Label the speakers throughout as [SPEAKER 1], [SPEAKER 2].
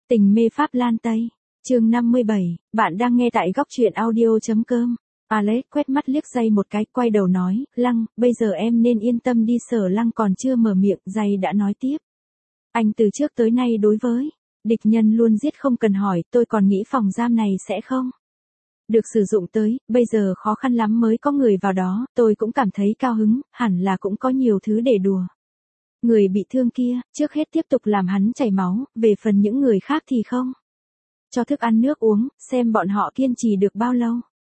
[SPEAKER 1] Tình mê Pháp Lan Tây. Chương 57, bạn đang nghe tại góc truyện audio.com. Alex quét mắt liếc Jay một cái, quay đầu nói, Lăng, bây giờ em nên yên tâm đi. Sở Lăng còn chưa mở miệng, Jay đã nói tiếp. Anh từ trước tới nay đối với địch nhân luôn giết không cần hỏi, tôi còn nghĩ phòng giam này sẽ không được sử dụng tới, bây giờ khó khăn lắm mới có người vào đó, tôi cũng cảm thấy cao hứng, hẳn là cũng có nhiều thứ để đùa. Người bị thương kia, trước hết tiếp tục làm hắn chảy máu, về phần những người khác thì không. Cho thức ăn nước uống, xem bọn họ kiên trì được bao lâu.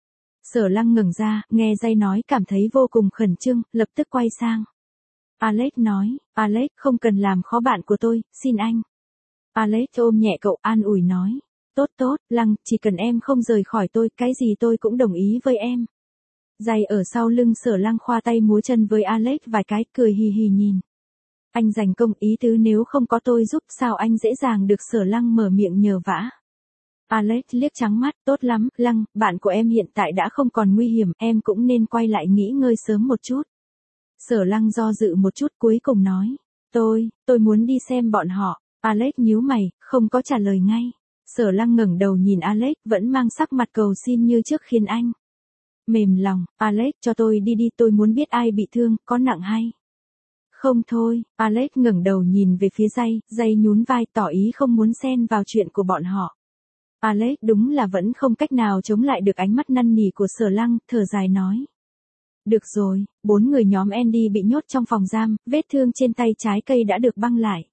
[SPEAKER 1] Sở Lăng ngẩng ra, nghe Jay nói cảm thấy vô cùng khẩn trương, lập tức quay sang. Alex nói, Alex không cần làm khó bạn của tôi, xin anh. Alex ôm nhẹ cậu, an ủi nói. Tốt tốt, Lăng, chỉ cần em không rời khỏi tôi, cái gì tôi cũng đồng ý với em. Jay ở sau lưng Sở Lăng khoa tay múa chân với Alex vài cái, cười hì hì nhìn. Anh dành công ý tứ nếu không có tôi giúp sao anh dễ dàng được. Sở Lăng mở miệng nhờ vả. Alex liếc trắng mắt, tốt lắm, Lăng, bạn của em hiện tại đã không còn nguy hiểm, em cũng nên quay lại nghỉ ngơi sớm một chút. Sở Lăng do dự một chút cuối cùng nói, tôi muốn đi xem bọn họ. Alex nhíu mày, không có trả lời ngay. Sở Lăng ngẩng đầu nhìn Alex, vẫn mang sắc mặt cầu xin như trước khiến anh mềm lòng. Alex, cho tôi đi đi, tôi muốn biết ai bị thương, có nặng hay không thôi. Alex ngẩng đầu nhìn về phía Jay nhún vai tỏ ý không muốn xen vào chuyện của bọn họ. Alex đúng là vẫn không cách nào chống lại được ánh mắt năn nỉ của Sở Lăng, thở dài nói. Được rồi, 4 người nhóm Andy bị nhốt trong phòng giam, vết thương trên tay trái cây đã được băng lại.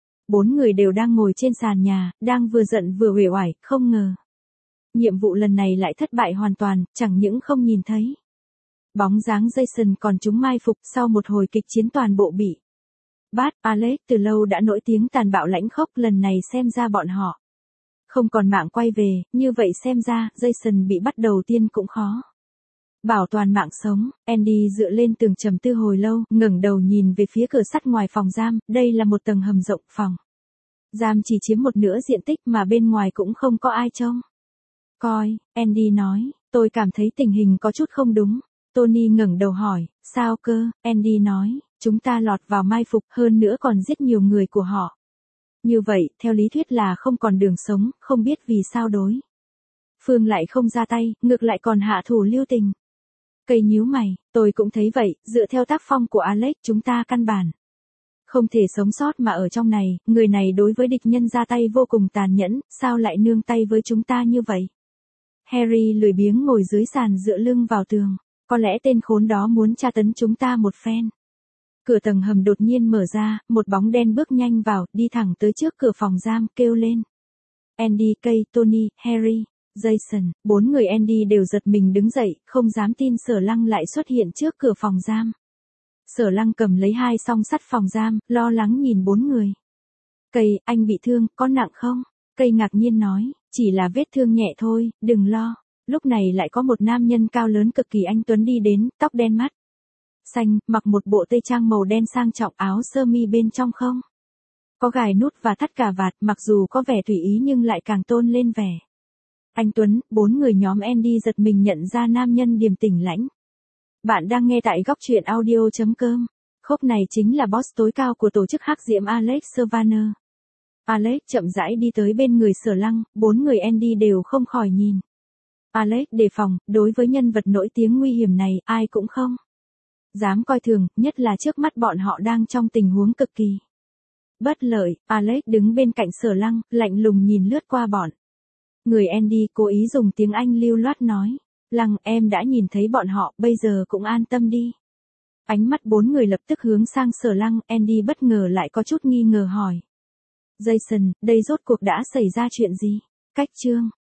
[SPEAKER 1] 4 người đều đang ngồi trên sàn nhà, đang vừa giận vừa uể oải, không ngờ. Nhiệm vụ lần này lại thất bại hoàn toàn, chẳng những không nhìn thấy bóng dáng Jason còn chúng mai phục. Sau một hồi kịch chiến toàn bộ bị bắt. Alex từ lâu đã nổi tiếng tàn bạo lãnh khốc, lần này xem ra bọn họ không còn mạng quay về, như vậy xem ra, Jason bị bắt đầu tiên cũng khó bảo toàn mạng sống. Andy dựa lên tường trầm tư hồi lâu, ngẩng đầu nhìn về phía cửa sắt ngoài phòng giam, đây là một tầng hầm rộng, phòng giam chỉ chiếm một nửa diện tích mà bên ngoài cũng không có ai trông coi. Andy nói, tôi cảm thấy tình hình có chút không đúng. Tony ngẩng đầu hỏi, sao cơ? Andy nói, chúng ta lọt vào mai phục, hơn nữa còn giết nhiều người của họ. Như vậy, theo lý thuyết là không còn đường sống, không biết vì sao đối phương lại không ra tay, ngược lại còn hạ thủ lưu tình. Cây nhíu mày, tôi cũng thấy vậy, dựa theo tác phong của Alex, chúng ta căn bản không thể sống sót mà ở trong này, người này đối với địch nhân ra tay vô cùng tàn nhẫn, sao lại nương tay với chúng ta như vậy? Harry lười biếng ngồi dưới sàn dựa lưng vào tường, có lẽ tên khốn đó muốn tra tấn chúng ta một phen. Cửa tầng hầm đột nhiên mở ra, một bóng đen bước nhanh vào, đi thẳng tới trước cửa phòng giam, kêu lên. Andy, Kay, Tony, Harry, Jason, 4 người Andy đều giật mình đứng dậy, không dám tin Sở Lăng lại xuất hiện trước cửa phòng giam. Sở Lăng cầm lấy 2 song sắt phòng giam, lo lắng nhìn 4 người. Kay, anh bị thương, có nặng không? Kay ngạc nhiên nói, chỉ là vết thương nhẹ thôi, đừng lo. Lúc này lại có một nam nhân cao lớn cực kỳ anh tuấn đi đến, tóc đen mắt xanh, mặc một bộ tây trang màu đen sang trọng, áo sơ mi bên trong không có gài nút và thắt cà vạt, mặc dù có vẻ tùy ý nhưng lại càng tôn lên vẻ anh tuấn. 4 người nhóm Andy giật mình nhận ra nam nhân điềm tĩnh lãnh. Bạn đang nghe tại góc truyện audio.com. Khúc này chính là boss tối cao của tổ chức Hắc Diễm Alex Servaner. Alex chậm rãi đi tới bên người Sở Lăng, 4 người Andy đều không khỏi nhìn. Alex đề phòng, đối với nhân vật nổi tiếng nguy hiểm này, ai cũng không dám coi thường, nhất là trước mắt bọn họ đang trong tình huống cực kỳ bất lợi. Alex đứng bên cạnh Sở Lăng, lạnh lùng nhìn lướt qua bọn người Andy, cố ý dùng tiếng Anh lưu loát nói. Lăng, em đã nhìn thấy bọn họ, bây giờ cũng an tâm đi. Ánh mắt 4 người lập tức hướng sang Sở Lăng, Andy bất ngờ lại có chút nghi ngờ hỏi. Jason, đây rốt cuộc đã xảy ra chuyện gì? Cách chương